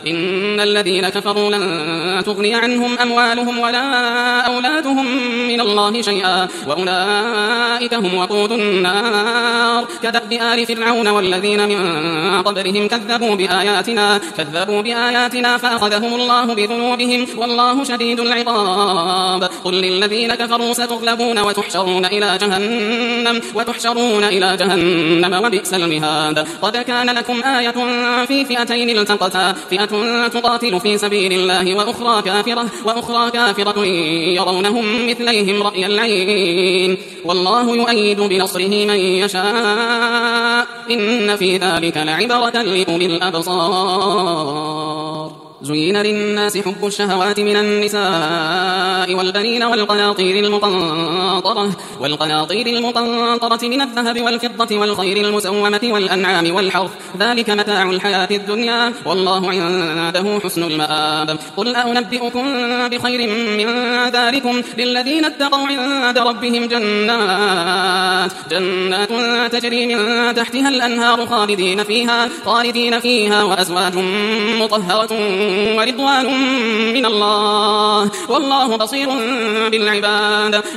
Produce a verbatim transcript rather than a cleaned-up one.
إن الذين كفروا لن تغني عنهم أموالهم ولا أولادهم من الله شيئا وأولئك هم وقود النار كدأب آل فرعون والذين من قبلهم كذبوا بآياتنا كذبوا بآياتنا فأخذهم الله بذنوبهم والله شديد العقاب قل للذين كفروا ستغلبون وتحشرون إلى جهنم وتحشرون إلى جهنم وبئس المهاد قد كان لكم آية في فئتين التقتا فئة تقاتل في سبيل الله وأخرى كافرة وأخرى كافرة يرونهم مثليهم رأي العين والله يؤيد بنصره من يشاء إن في ذلك لعبرة لأولي الأبصار زين للناس حب الشهوات من النساء والبنين والقناطير المقنطرة والقناطير المقنطرة من الذهب والفضة والخيل المسومة والأنعام والحرث ذلك متاع الحياة الدنيا والله عنده حسن المآب قل أنبئكم بخير من ذلكم للذين اتقوا عند ربهم جنات جنات تجري من تحتها الأنهار خالدين فيها خالدين فيها وأزواج مطهرة ورضوان من الله والله بصير بالعباد